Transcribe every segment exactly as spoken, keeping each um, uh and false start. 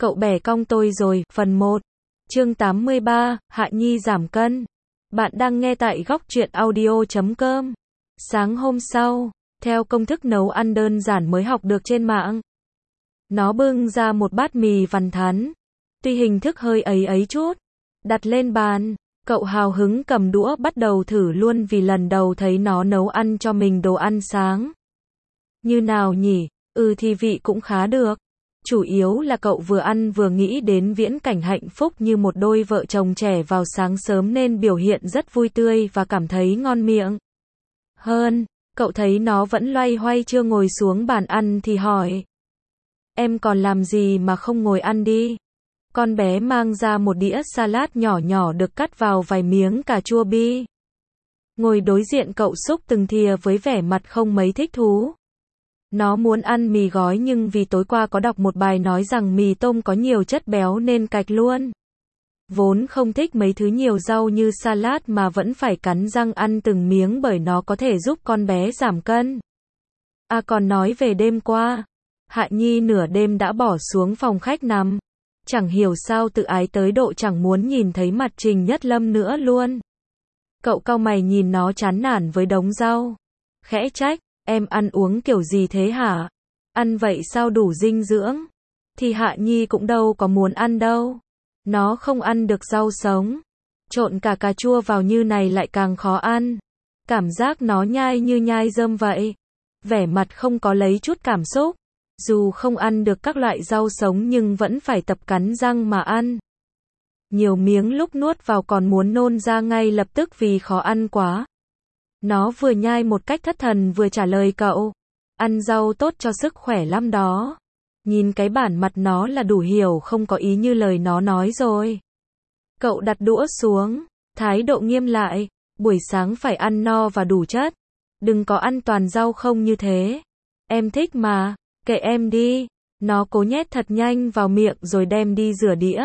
Cậu bẻ cong tôi rồi, phần một. Chương tám mươi ba, Hạ Nhi giảm cân. Bạn đang nghe tại góc truyện audio chấm com. Sáng hôm sau, theo công thức nấu ăn đơn giản mới học được trên mạng, nó bưng ra một bát mì vằn thắn, tuy hình thức hơi ấy ấy chút, đặt lên bàn. Cậu hào hứng cầm đũa bắt đầu thử luôn vì lần đầu thấy nó nấu ăn cho mình đồ ăn sáng. Như nào nhỉ? Ừ thì vị cũng khá được. Chủ yếu là cậu vừa ăn vừa nghĩ đến viễn cảnh hạnh phúc như một đôi vợ chồng trẻ vào sáng sớm nên biểu hiện rất vui tươi và cảm thấy ngon miệng. Hơn, cậu thấy nó vẫn loay hoay chưa ngồi xuống bàn ăn thì hỏi. Em còn làm gì mà không ngồi ăn đi? Con bé mang ra một đĩa salad nhỏ nhỏ được cắt vào vài miếng cà chua bi. Ngồi đối diện cậu xúc từng thìa với vẻ mặt không mấy thích thú. Nó muốn ăn mì gói nhưng vì tối qua có đọc một bài nói rằng mì tôm có nhiều chất béo nên cạch luôn. Vốn không thích mấy thứ nhiều rau như salad mà vẫn phải cắn răng ăn từng miếng bởi nó có thể giúp con bé giảm cân. À còn nói về đêm qua, Hạ Nhi nửa đêm đã bỏ xuống phòng khách nằm. Chẳng hiểu sao tự ái tới độ chẳng muốn nhìn thấy mặt Trình Nhất Lâm nữa luôn. Cậu cau mày nhìn nó chán nản với đống rau. Khẽ trách, em ăn uống kiểu gì thế hả? Ăn vậy sao đủ dinh dưỡng? Thì Hạ Nhi cũng đâu có muốn ăn đâu. Nó không ăn được rau sống. Trộn cả cà chua vào như này lại càng khó ăn. Cảm giác nó nhai như nhai rơm vậy. Vẻ mặt không có lấy chút cảm xúc. Dù không ăn được các loại rau sống nhưng vẫn phải tập cắn răng mà ăn. Nhiều miếng lúc nuốt vào còn muốn nôn ra ngay lập tức vì khó ăn quá. Nó vừa nhai một cách thất thần vừa trả lời cậu. Ăn rau tốt cho sức khỏe lắm đó. Nhìn cái bản mặt nó là đủ hiểu không có ý như lời nó nói rồi. Cậu đặt đũa xuống, thái độ nghiêm lại. Buổi sáng phải ăn no và đủ chất. Đừng có ăn toàn rau không như thế. Em thích mà. Kệ em đi. Nó cố nhét thật nhanh vào miệng rồi đem đi rửa đĩa.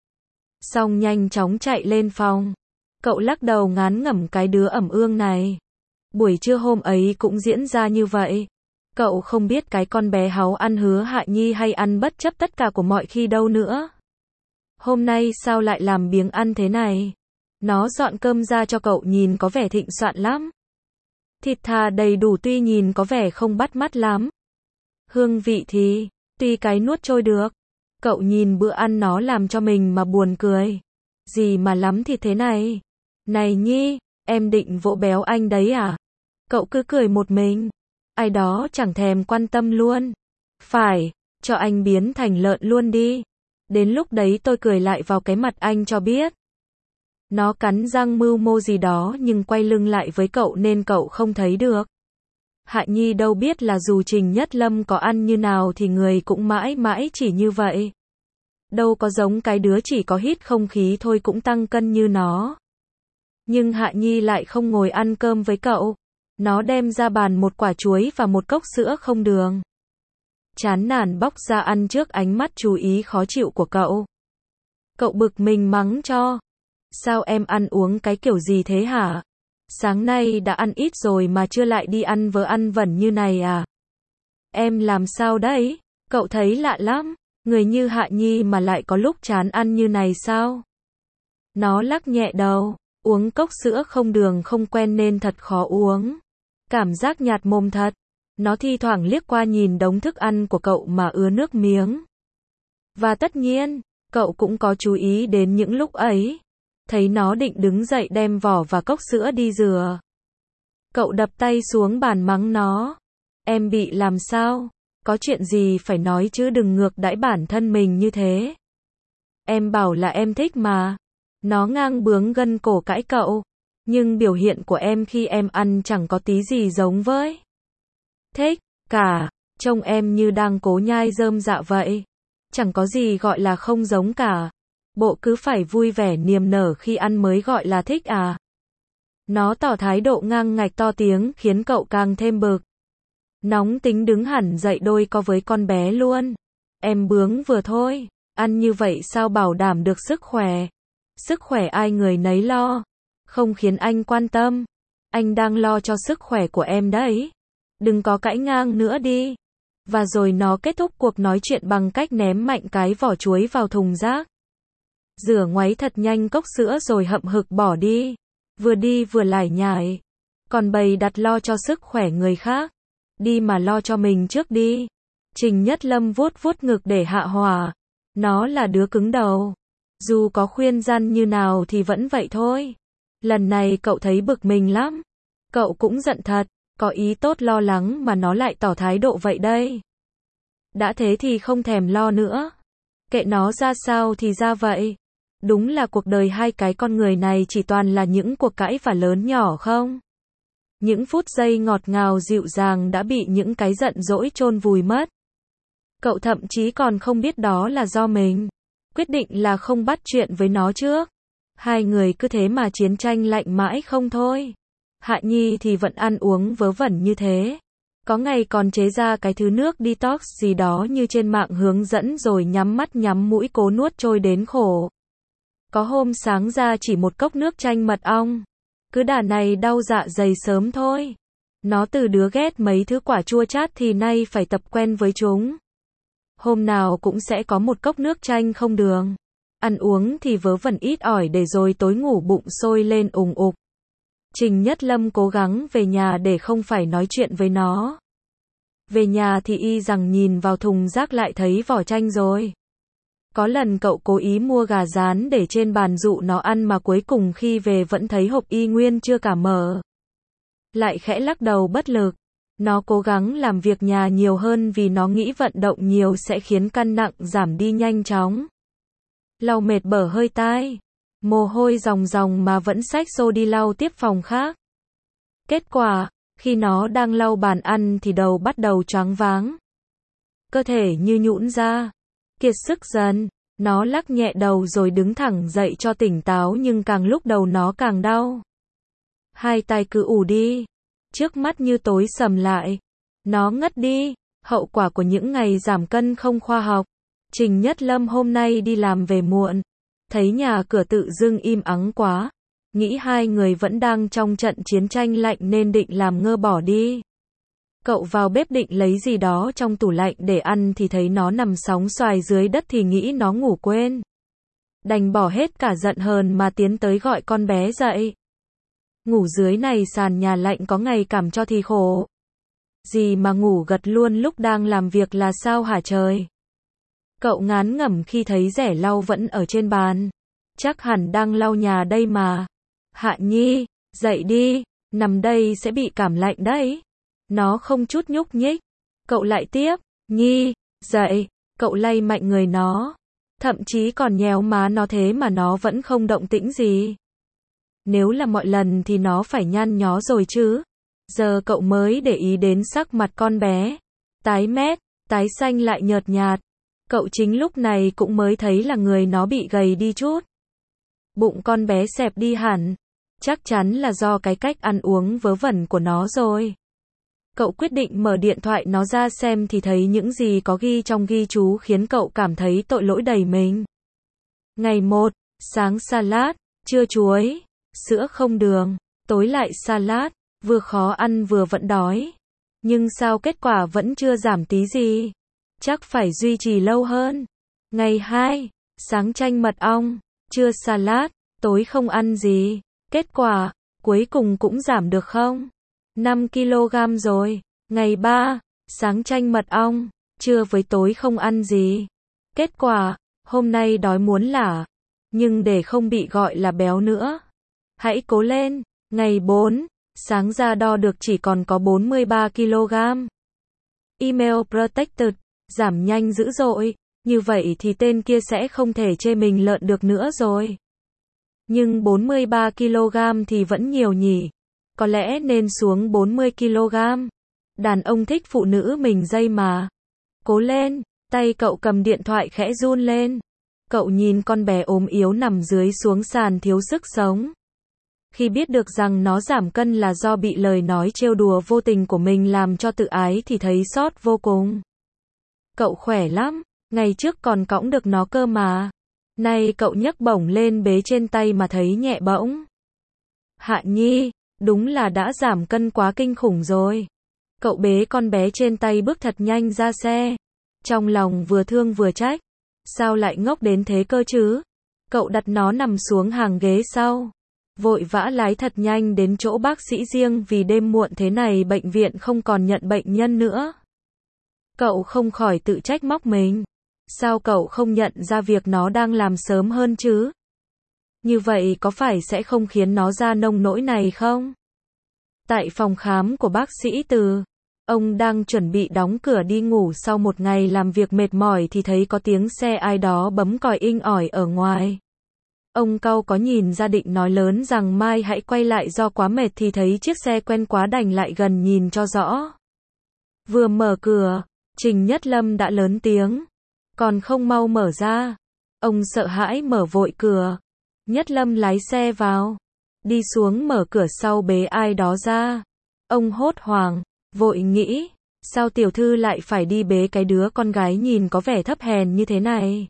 Xong nhanh chóng chạy lên phòng. Cậu lắc đầu ngán ngẩm cái đứa ẩm ương này. Buổi trưa hôm ấy cũng diễn ra như vậy. Cậu không biết cái con bé háu ăn hứa Hạ Nhi hay ăn bất chấp tất cả của mọi khi đâu nữa. Hôm nay sao lại làm biếng ăn thế này? Nó dọn cơm ra cho cậu nhìn có vẻ thịnh soạn lắm. Thịt thà đầy đủ tuy nhìn có vẻ không bắt mắt lắm. Hương vị thì, tuy cái nuốt trôi được. Cậu nhìn bữa ăn nó làm cho mình mà buồn cười. Gì mà lắm thịt thế này? Này Nhi, em định vỗ béo anh đấy à? Cậu cứ cười một mình. Ai đó chẳng thèm quan tâm luôn. Phải, cho anh biến thành lợn luôn đi. Đến lúc đấy tôi cười lại vào cái mặt anh cho biết. Nó cắn răng mưu mô gì đó nhưng quay lưng lại với cậu nên cậu không thấy được. Hạ Nhi đâu biết là dù Trình Nhất Lâm có ăn như nào thì người cũng mãi mãi chỉ như vậy. Đâu có giống cái đứa chỉ có hít không khí thôi cũng tăng cân như nó. Nhưng Hạ Nhi lại không ngồi ăn cơm với cậu. Nó đem ra bàn một quả chuối và một cốc sữa không đường. Chán nản bóc ra ăn trước ánh mắt chú ý khó chịu của cậu. Cậu bực mình mắng cho. Sao em ăn uống cái kiểu gì thế hả? Sáng nay đã ăn ít rồi mà chưa lại đi ăn vớ ăn vẩn như này à? Em làm sao đấy? Cậu thấy lạ lắm. Người như Hạ Nhi mà lại có lúc chán ăn như này sao? Nó lắc nhẹ đầu. Uống cốc sữa không đường không quen nên thật khó uống. Cảm giác nhạt mồm thật. Nó thi thoảng liếc qua nhìn đống thức ăn của cậu mà ứa nước miếng. Và tất nhiên, cậu cũng có chú ý đến những lúc ấy. Thấy nó định đứng dậy đem vỏ và cốc sữa đi rửa. Cậu đập tay xuống bàn mắng nó. Em bị làm sao? Có chuyện gì phải nói chứ đừng ngược đãi bản thân mình như thế. Em bảo là em thích mà. Nó ngang bướng gân cổ cãi cậu. Nhưng biểu hiện của em khi em ăn chẳng có tí gì giống với thích cả. Trông em như đang cố nhai rơm dạ vậy. Chẳng có gì gọi là không giống cả. Bộ cứ phải vui vẻ niềm nở khi ăn mới gọi là thích à? Nó tỏ thái độ ngang ngạch to tiếng khiến cậu càng thêm bực. Nóng tính đứng hẳn dậy đôi co với con bé luôn. Em bướng vừa thôi. Ăn như vậy sao bảo đảm được sức khỏe? Sức khỏe ai người nấy lo. Không khiến anh quan tâm. Anh đang lo cho sức khỏe của em đấy. Đừng có cãi ngang nữa đi. Và rồi nó kết thúc cuộc nói chuyện bằng cách ném mạnh cái vỏ chuối vào thùng rác. Rửa ngoáy thật nhanh cốc sữa rồi hậm hực bỏ đi. Vừa đi vừa lải nhải. Còn bày đặt lo cho sức khỏe người khác. Đi mà lo cho mình trước đi. Trình Nhất Lâm vuốt vuốt ngực để hạ hỏa. Nó là đứa cứng đầu. Dù có khuyên răn như nào thì vẫn vậy thôi. Lần này cậu thấy bực mình lắm. Cậu cũng giận thật. Có ý tốt lo lắng mà nó lại tỏ thái độ vậy đây. Đã thế thì không thèm lo nữa. Kệ nó ra sao thì ra vậy. Đúng là cuộc đời hai cái con người này chỉ toàn là những cuộc cãi vã lớn nhỏ không? Những phút giây ngọt ngào dịu dàng đã bị những cái giận dỗi chôn vùi mất. Cậu thậm chí còn không biết đó là do mình. Quyết định là không bắt chuyện với nó trước. Hai người cứ thế mà chiến tranh lạnh mãi không thôi. Hạ Nhi thì vẫn ăn uống vớ vẩn như thế. Có ngày còn chế ra cái thứ nước detox gì đó như trên mạng hướng dẫn rồi nhắm mắt nhắm mũi cố nuốt trôi đến khổ. Có hôm sáng ra chỉ một cốc nước chanh mật ong. Cứ đà này đau dạ dày sớm thôi. Nó từ đứa ghét mấy thứ quả chua chát thì nay phải tập quen với chúng. Hôm nào cũng sẽ có một cốc nước chanh không đường. Ăn uống thì vớ vẩn ít ỏi để rồi tối ngủ bụng sôi lên ùng ục. Trình Nhất Lâm cố gắng về nhà để không phải nói chuyện với nó. Về nhà thì y rằng nhìn vào thùng rác lại thấy vỏ chanh rồi. Có lần cậu cố ý mua gà rán để trên bàn dụ nó ăn mà cuối cùng khi về vẫn thấy hộp y nguyên chưa cả mở. Lại khẽ lắc đầu bất lực. Nó cố gắng làm việc nhà nhiều hơn vì nó nghĩ vận động nhiều sẽ khiến cân nặng giảm đi nhanh chóng. Lau mệt bở hơi tai. Mồ hôi ròng ròng mà vẫn xách xô đi lau tiếp phòng khác. Kết quả, khi nó đang lau bàn ăn thì đầu bắt đầu choáng váng. Cơ thể như nhũn ra. Kiệt sức dần. Nó lắc nhẹ đầu rồi đứng thẳng dậy cho tỉnh táo nhưng càng lúc đầu nó càng đau. Hai tay cứ ù đi. Trước mắt như tối sầm lại. Nó ngất đi. Hậu quả của những ngày giảm cân không khoa học. Trình Nhất Lâm hôm nay đi làm về muộn. Thấy nhà cửa tự dưng im ắng quá. Nghĩ hai người vẫn đang trong trận chiến tranh lạnh nên định làm ngơ bỏ đi. Cậu vào bếp định lấy gì đó trong tủ lạnh để ăn thì thấy nó nằm sóng xoài dưới đất thì nghĩ nó ngủ quên. Đành bỏ hết cả giận hờn mà tiến tới gọi con bé dậy. Ngủ dưới này sàn nhà lạnh có ngày cảm cho thì khổ. Gì mà ngủ gật luôn lúc đang làm việc là sao hả trời? Cậu ngán ngẩm khi thấy rẻ lau vẫn ở trên bàn. Chắc hẳn đang lau nhà đây mà. Hạ Nhi, dậy đi, nằm đây sẽ bị cảm lạnh đấy. Nó không chút nhúc nhích. Cậu lại tiếp, Nhi, dậy, cậu lay mạnh người nó. Thậm chí còn nhéo má nó thế mà nó vẫn không động tĩnh gì. Nếu là mọi lần thì nó phải nhăn nhó rồi chứ. Giờ cậu mới để ý đến sắc mặt con bé. Tái mét, tái xanh lại nhợt nhạt. Cậu chính lúc này cũng mới thấy là người nó bị gầy đi chút. Bụng con bé xẹp đi hẳn. Chắc chắn là do cái cách ăn uống vớ vẩn của nó rồi. Cậu quyết định mở điện thoại nó ra xem thì thấy những gì có ghi trong ghi chú khiến cậu cảm thấy tội lỗi đầy mình. Ngày một, sáng salad, trưa chuối, sữa không đường, tối lại salad, vừa khó ăn vừa vẫn đói. Nhưng sao kết quả vẫn chưa giảm tí gì? Chắc phải duy trì lâu hơn. Ngày hai, sáng chanh mật ong, trưa salad, tối không ăn gì. Kết quả, cuối cùng cũng giảm được không? năm ki lô gam rồi. Ngày ba, sáng chanh mật ong, trưa với tối không ăn gì. Kết quả, hôm nay đói muốn lả. Nhưng để không bị gọi là béo nữa. Hãy cố lên. Ngày bốn, sáng ra đo được chỉ còn có bốn mươi ba ki lô gam. Email protected, giảm nhanh dữ dội. Như vậy thì tên kia sẽ không thể chê mình lợn được nữa rồi. Nhưng bốn mươi ba ki lô gam thì vẫn nhiều nhỉ. Có lẽ nên xuống bốn mươi ki lô gam. Đàn ông thích phụ nữ mình dây mà. Cố lên, tay cậu cầm điện thoại khẽ run lên. Cậu nhìn con bé ốm yếu nằm dưới xuống sàn thiếu sức sống. Khi biết được rằng nó giảm cân là do bị lời nói trêu đùa vô tình của mình làm cho tự ái thì thấy xót vô cùng. Cậu khỏe lắm, ngày trước còn cõng được nó cơ mà. Nay cậu nhấc bổng lên bế trên tay mà thấy nhẹ bỗng. Hạ Nhi, đúng là đã giảm cân quá kinh khủng rồi. Cậu bế con bé trên tay bước thật nhanh ra xe. Trong lòng vừa thương vừa trách. Sao lại ngốc đến thế cơ chứ? Cậu đặt nó nằm xuống hàng ghế sau. Vội vã lái thật nhanh đến chỗ bác sĩ riêng vì đêm muộn thế này bệnh viện không còn nhận bệnh nhân nữa. Cậu không khỏi tự trách móc mình. Sao cậu không nhận ra việc nó đang làm sớm hơn chứ? Như vậy có phải sẽ không khiến nó ra nông nỗi này không? Tại phòng khám của bác sĩ Từ, ông đang chuẩn bị đóng cửa đi ngủ sau một ngày làm việc mệt mỏi thì thấy có tiếng xe ai đó bấm còi inh ỏi ở ngoài. Ông cau có nhìn ra định nói lớn rằng mai hãy quay lại do quá mệt thì thấy chiếc xe quen quá đành lại gần nhìn cho rõ. Vừa mở cửa, Trình Nhất Lâm đã lớn tiếng. Còn không mau mở ra. Ông sợ hãi mở vội cửa. Nhất Lâm lái xe vào. Đi xuống mở cửa sau bế ai đó ra. Ông hốt hoảng, vội nghĩ, sao tiểu thư lại phải đi bế cái đứa con gái nhìn có vẻ thấp hèn như thế này?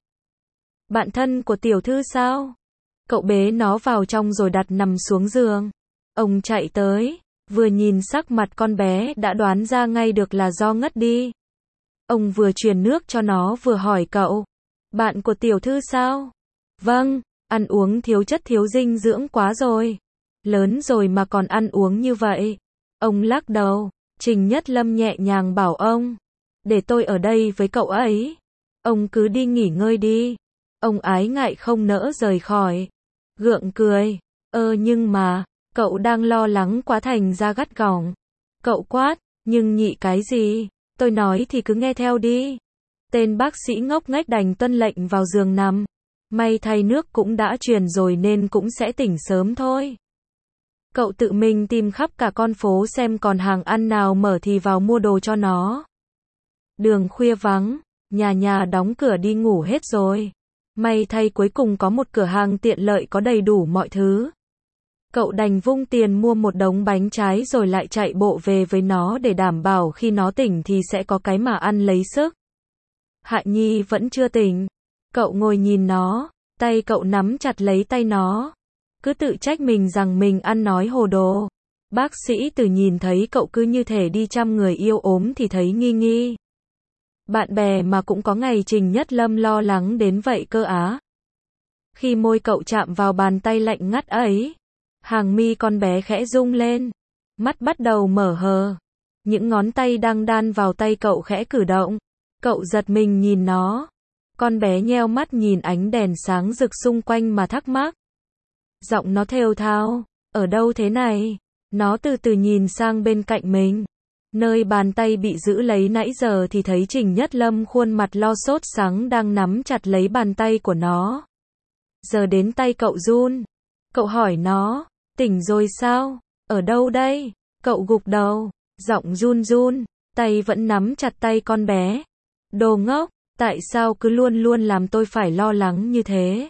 Bạn thân của tiểu thư sao? Cậu bế nó vào trong rồi đặt nằm xuống giường. Ông chạy tới, vừa nhìn sắc mặt con bé đã đoán ra ngay được là do ngất đi. Ông vừa truyền nước cho nó vừa hỏi cậu, bạn của tiểu thư sao? Vâng, ăn uống thiếu chất thiếu dinh dưỡng quá rồi. Lớn rồi mà còn ăn uống như vậy. Ông lắc đầu. Trình Nhất Lâm nhẹ nhàng bảo ông, để tôi ở đây với cậu ấy. Ông cứ đi nghỉ ngơi đi. Ông ái ngại không nỡ rời khỏi. Gượng cười, ơ nhưng mà, cậu đang lo lắng quá thành ra gắt gỏng. Cậu quát, nhưng nhị cái gì, tôi nói thì cứ nghe theo đi. Tên bác sĩ ngốc nghếch đành tuân lệnh vào giường nằm. May thay nước cũng đã truyền rồi nên cũng sẽ tỉnh sớm thôi. Cậu tự mình tìm khắp cả con phố xem còn hàng ăn nào mở thì vào mua đồ cho nó. Đường khuya vắng, nhà nhà đóng cửa đi ngủ hết rồi. May thay cuối cùng có một cửa hàng tiện lợi có đầy đủ mọi thứ. Cậu đành vung tiền mua một đống bánh trái rồi lại chạy bộ về với nó để đảm bảo khi nó tỉnh thì sẽ có cái mà ăn lấy sức. Hạ Nhi vẫn chưa tỉnh. Cậu ngồi nhìn nó, tay cậu nắm chặt lấy tay nó. Cứ tự trách mình rằng mình ăn nói hồ đồ. Bác sĩ Từ nhìn thấy cậu cứ như thể đi chăm người yêu ốm thì thấy nghi nghi. Bạn bè mà cũng có ngày Trình Nhất Lâm lo lắng đến vậy cơ á. Khi môi cậu chạm vào bàn tay lạnh ngắt ấy, hàng mi con bé khẽ rung lên, mắt bắt đầu mở hờ. Những ngón tay đang đan vào tay cậu khẽ cử động. Cậu giật mình nhìn nó. Con bé nheo mắt nhìn ánh đèn sáng rực xung quanh mà thắc mắc. Giọng nó thều thào, ở đâu thế này? Nó từ từ nhìn sang bên cạnh mình. Nơi bàn tay bị giữ lấy nãy giờ thì thấy Trình Nhất Lâm khuôn mặt lo sốt sắng đang nắm chặt lấy bàn tay của nó. Giờ đến tay cậu run. Cậu hỏi nó, tỉnh rồi sao? Ở đâu đây? Cậu gục đầu, giọng run run, tay vẫn nắm chặt tay con bé. Đồ ngốc, tại sao cứ luôn luôn làm tôi phải lo lắng như thế?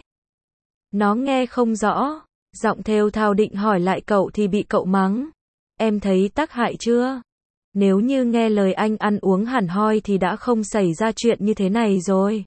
Nó nghe không rõ, giọng thều thào định hỏi lại cậu thì bị cậu mắng. Em thấy tác hại chưa? Nếu như nghe lời anh ăn uống hẳn hoi thì đã không xảy ra chuyện như thế này rồi.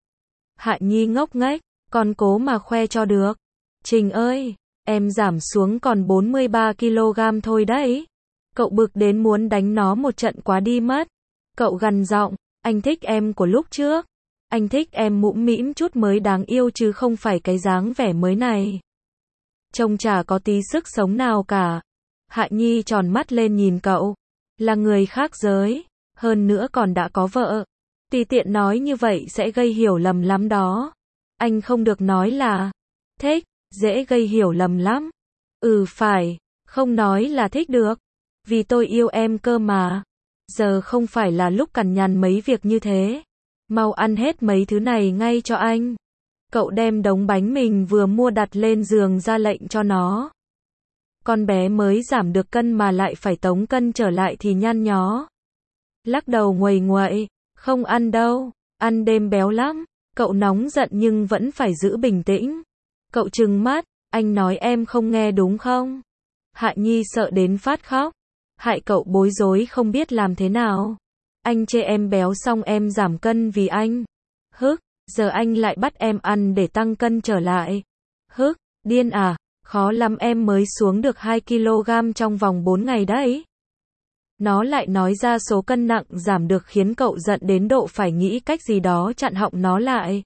Hạ Nhi ngốc nghếch, con cố mà khoe cho được. Trình ơi, em giảm xuống còn bốn mươi ba ki lô gam thôi đấy. Cậu bực đến muốn đánh nó một trận quá đi mất. Cậu gằn giọng, anh thích em của lúc trước. Anh thích em mũm mĩm chút mới đáng yêu chứ không phải cái dáng vẻ mới này. Trông chả có tí sức sống nào cả. Hạ Nhi tròn mắt lên nhìn cậu. Là người khác giới, hơn nữa còn đã có vợ. Tùy tiện nói như vậy sẽ gây hiểu lầm lắm đó. Anh không được nói là thích, dễ gây hiểu lầm lắm. Ừ phải, không nói là thích được. Vì tôi yêu em cơ mà. Giờ không phải là lúc cằn nhằn mấy việc như thế. Mau ăn hết mấy thứ này ngay cho anh. Cậu đem đống bánh mình vừa mua đặt lên giường ra lệnh cho nó. Con bé mới giảm được cân mà lại phải tống cân trở lại thì nhăn nhó. Lắc đầu nguầy nguậy, không ăn đâu, ăn đêm béo lắm. Cậu nóng giận nhưng vẫn phải giữ bình tĩnh. Cậu trừng mắt, anh nói em không nghe đúng không? Hạ Nhi sợ đến phát khóc. Hại cậu bối rối không biết làm thế nào. Anh chê em béo xong em giảm cân vì anh. Hức, giờ anh lại bắt em ăn để tăng cân trở lại. Hức, điên à, khó lắm em mới xuống được hai ki lô gam trong vòng bốn ngày đấy. Nó lại nói ra số cân nặng giảm được khiến cậu giận đến độ phải nghĩ cách gì đó chặn họng nó lại.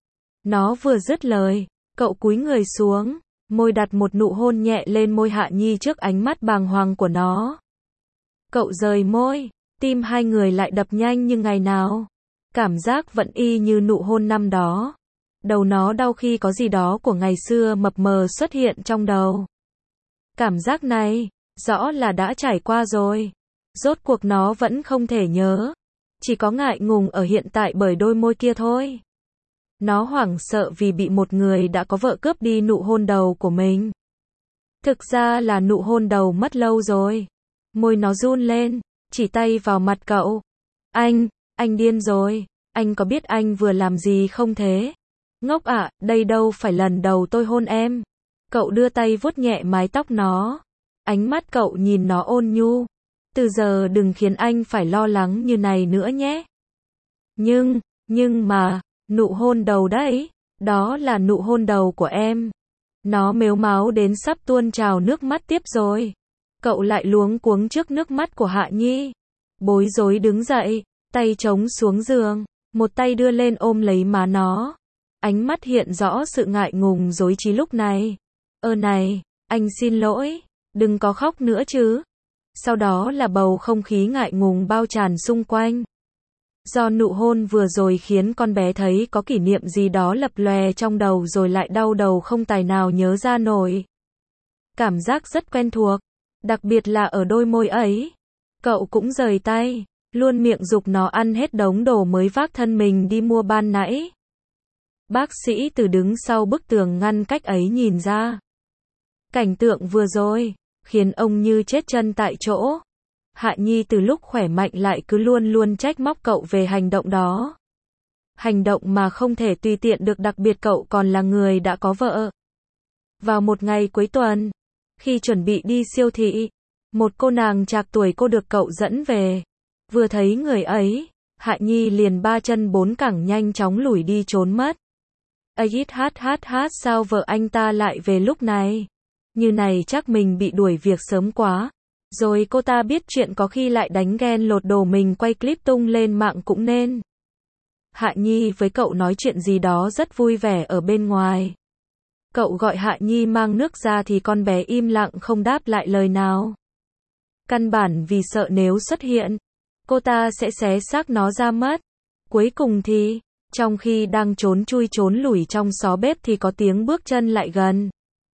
Nó vừa dứt lời, cậu cúi người xuống, môi đặt một nụ hôn nhẹ lên môi Hạ Nhi trước ánh mắt bàng hoàng của nó. Cậu rời môi, tim hai người lại đập nhanh như ngày nào. Cảm giác vẫn y như nụ hôn năm đó. Đầu nó đau khi có gì đó của ngày xưa mập mờ xuất hiện trong đầu. Cảm giác này, rõ là đã trải qua rồi. Rốt cuộc nó vẫn không thể nhớ. Chỉ có ngại ngùng ở hiện tại bởi đôi môi kia thôi. Nó hoảng sợ vì bị một người đã có vợ cướp đi nụ hôn đầu của mình. Thực ra là nụ hôn đầu mất lâu rồi. Môi nó run lên, chỉ tay vào mặt cậu. Anh, anh điên rồi. Anh có biết anh vừa làm gì không thế? Ngốc ạ, đây đâu phải lần đầu tôi hôn em. Cậu đưa tay vuốt nhẹ mái tóc nó. Ánh mắt cậu nhìn nó ôn nhu. Từ giờ đừng khiến anh phải lo lắng như này nữa nhé. Nhưng, nhưng mà, nụ hôn đầu đấy, đó là nụ hôn đầu của em. Nó mếu máo đến sắp tuôn trào nước mắt tiếp rồi. Cậu lại luống cuống trước nước mắt của Hạ Nhi. Bối rối đứng dậy, tay chống xuống giường, một tay đưa lên ôm lấy má nó. Ánh mắt hiện rõ sự ngại ngùng rối trí lúc này. Ơ này, anh xin lỗi, đừng có khóc nữa chứ. Sau đó là bầu không khí ngại ngùng bao tràn xung quanh. Do nụ hôn vừa rồi khiến con bé thấy có kỷ niệm gì đó lập lòe trong đầu rồi lại đau đầu không tài nào nhớ ra nổi. Cảm giác rất quen thuộc, đặc biệt là ở đôi môi ấy. Cậu cũng rời tay, luôn miệng giục nó ăn hết đống đồ mới vác thân mình đi mua ban nãy. Bác sĩ từ đứng sau bức tường ngăn cách ấy nhìn ra. Cảnh tượng vừa rồi, khiến ông như chết chân tại chỗ. Hạ Nhi từ lúc khỏe mạnh lại cứ luôn luôn trách móc cậu về hành động đó. Hành động mà không thể tùy tiện được, đặc biệt cậu còn là người đã có vợ. Vào một ngày cuối tuần, khi chuẩn bị đi siêu thị, một cô nàng trạc tuổi cô được cậu dẫn về. Vừa thấy người ấy, Hạ Nhi liền ba chân bốn cẳng nhanh chóng lủi đi trốn mất. Ây hát hát hát sao vợ anh ta lại về lúc này? Như này chắc mình bị đuổi việc sớm quá. Rồi cô ta biết chuyện có khi lại đánh ghen lột đồ mình quay clip tung lên mạng cũng nên. Hạ Nhi với cậu nói chuyện gì đó rất vui vẻ ở bên ngoài. Cậu gọi Hạ Nhi mang nước ra thì con bé im lặng không đáp lại lời nào. Căn bản vì sợ nếu xuất hiện, cô ta sẽ xé xác nó ra mất. Cuối cùng thì, trong khi đang trốn chui trốn lủi trong xó bếp thì có tiếng bước chân lại gần.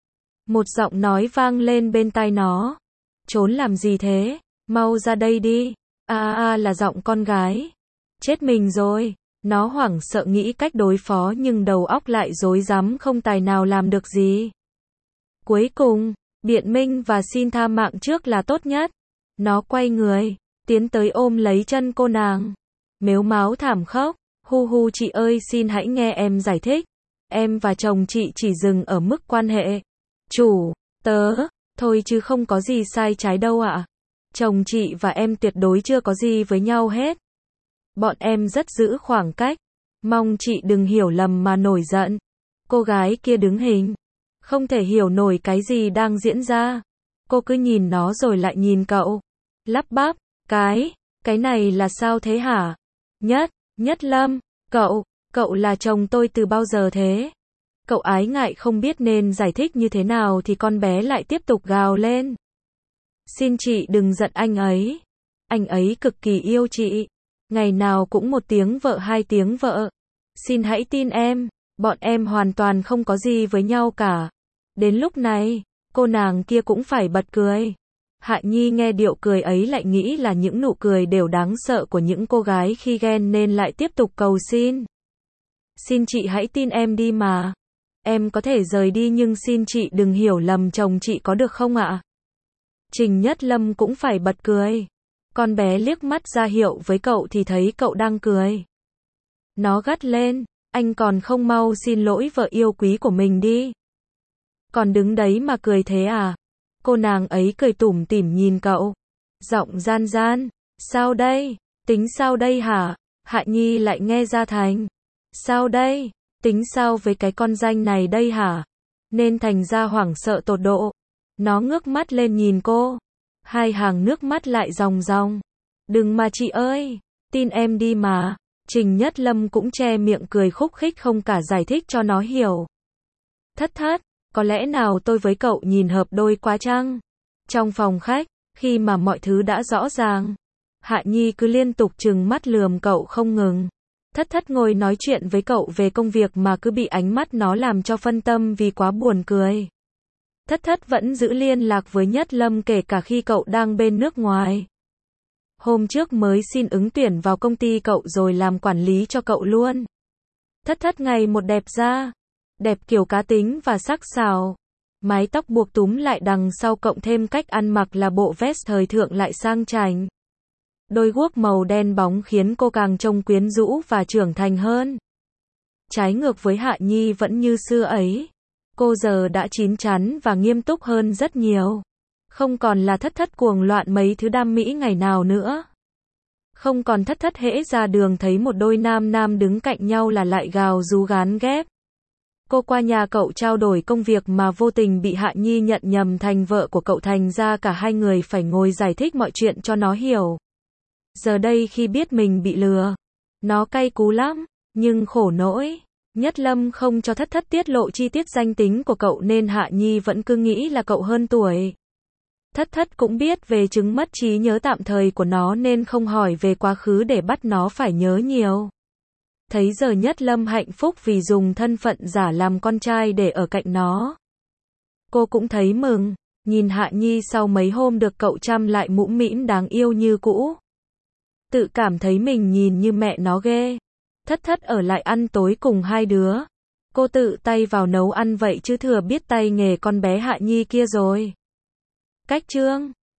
Một giọng nói vang lên bên tai nó. Trốn làm gì thế? Mau ra đây đi. À à là giọng con gái. Chết mình rồi. Nó hoảng sợ nghĩ cách đối phó nhưng đầu óc lại rối rắm không tài nào làm được gì. Cuối cùng, biện minh và xin tha mạng trước là tốt nhất. Nó quay người, tiến tới ôm lấy chân cô nàng. Mếu máo thảm khóc. Hu hu chị ơi xin hãy nghe em giải thích. Em và chồng chị chỉ dừng ở mức quan hệ chủ, tớ, thôi chứ không có gì sai trái đâu ạ. Chồng chị và em tuyệt đối chưa có gì với nhau hết. Bọn em rất giữ khoảng cách. Mong chị đừng hiểu lầm mà nổi giận. Cô gái kia đứng hình. Không thể hiểu nổi cái gì đang diễn ra. Cô cứ nhìn nó rồi lại nhìn cậu. Lắp bắp, cái, cái này là sao thế hả? Nhất, Nhất Lâm, cậu, cậu là chồng tôi từ bao giờ thế? Cậu ái ngại không biết nên giải thích như thế nào thì con bé lại tiếp tục gào lên. Xin chị đừng giận anh ấy. Anh ấy cực kỳ yêu chị. Ngày nào cũng một tiếng vợ hai tiếng vợ. Xin hãy tin em, bọn em hoàn toàn không có gì với nhau cả. Đến lúc này, cô nàng kia cũng phải bật cười. Hạ Nhi nghe điệu cười ấy lại nghĩ là những nụ cười đều đáng sợ của những cô gái khi ghen nên lại tiếp tục cầu xin. Xin chị hãy tin em đi mà. Em có thể rời đi nhưng xin chị đừng hiểu lầm chồng chị có được không ạ? Trình Nhất Lâm cũng phải bật cười. Con bé liếc mắt ra hiệu với cậu thì thấy cậu đang cười. Nó gắt lên, anh còn không mau xin lỗi vợ yêu quý của mình đi. Còn đứng đấy mà cười thế à? Cô nàng ấy cười tủm tỉm nhìn cậu. Giọng gian gian, sao đây? Tính sao đây hả? Hạ Nhi lại nghe ra thành. Sao đây? Tính sao với cái con danh này đây hả? Nên thành ra hoảng sợ tột độ. Nó ngước mắt lên nhìn cô. Hai hàng nước mắt lại ròng ròng. Đừng mà chị ơi, tin em đi mà. Trình Nhất Lâm cũng che miệng cười khúc khích không cả giải thích cho nó hiểu. Thất thất, có lẽ nào tôi với cậu nhìn hợp đôi quá chăng? Trong phòng khách, khi mà mọi thứ đã rõ ràng, Hạ Nhi cứ liên tục trừng mắt lườm cậu không ngừng. Thất thất ngồi nói chuyện với cậu về công việc mà cứ bị ánh mắt nó làm cho phân tâm vì quá buồn cười. Thất thất vẫn giữ liên lạc với Nhất Lâm kể cả khi cậu đang bên nước ngoài. Hôm trước mới xin ứng tuyển vào công ty cậu rồi làm quản lý cho cậu luôn. Thất thất ngày một đẹp ra. Đẹp kiểu cá tính và sắc sảo. Mái tóc buộc túm lại đằng sau cộng thêm cách ăn mặc là bộ vest thời thượng lại sang chảnh. Đôi guốc màu đen bóng khiến cô càng trông quyến rũ và trưởng thành hơn. Trái ngược với Hạ Nhi vẫn như xưa ấy. Cô giờ đã chín chắn và nghiêm túc hơn rất nhiều. Không còn là thất thất cuồng loạn mấy thứ đam mỹ ngày nào nữa. Không còn thất thất hễ ra đường thấy một đôi nam nam đứng cạnh nhau là lại gào rú gán ghép. Cô qua nhà cậu trao đổi công việc mà vô tình bị Hạ Nhi nhận nhầm thành vợ của cậu, thành ra cả hai người phải ngồi giải thích mọi chuyện cho nó hiểu. Giờ đây khi biết mình bị lừa, nó cay cú lắm, nhưng khổ nỗi. Nhất Lâm không cho thất thất tiết lộ chi tiết danh tính của cậu nên Hạ Nhi vẫn cứ nghĩ là cậu hơn tuổi. Thất thất cũng biết về chứng mất trí nhớ tạm thời của nó nên không hỏi về quá khứ để bắt nó phải nhớ nhiều. Thấy giờ Nhất Lâm hạnh phúc vì dùng thân phận giả làm con trai để ở cạnh nó. Cô cũng thấy mừng, nhìn Hạ Nhi sau mấy hôm được cậu chăm lại mũm mĩm đáng yêu như cũ. Tự cảm thấy mình nhìn như mẹ nó ghê. Thất thất ở lại ăn tối cùng hai đứa. Cô tự tay vào nấu ăn vậy chứ thừa biết tay nghề con bé Hạ Nhi kia rồi. Cách chương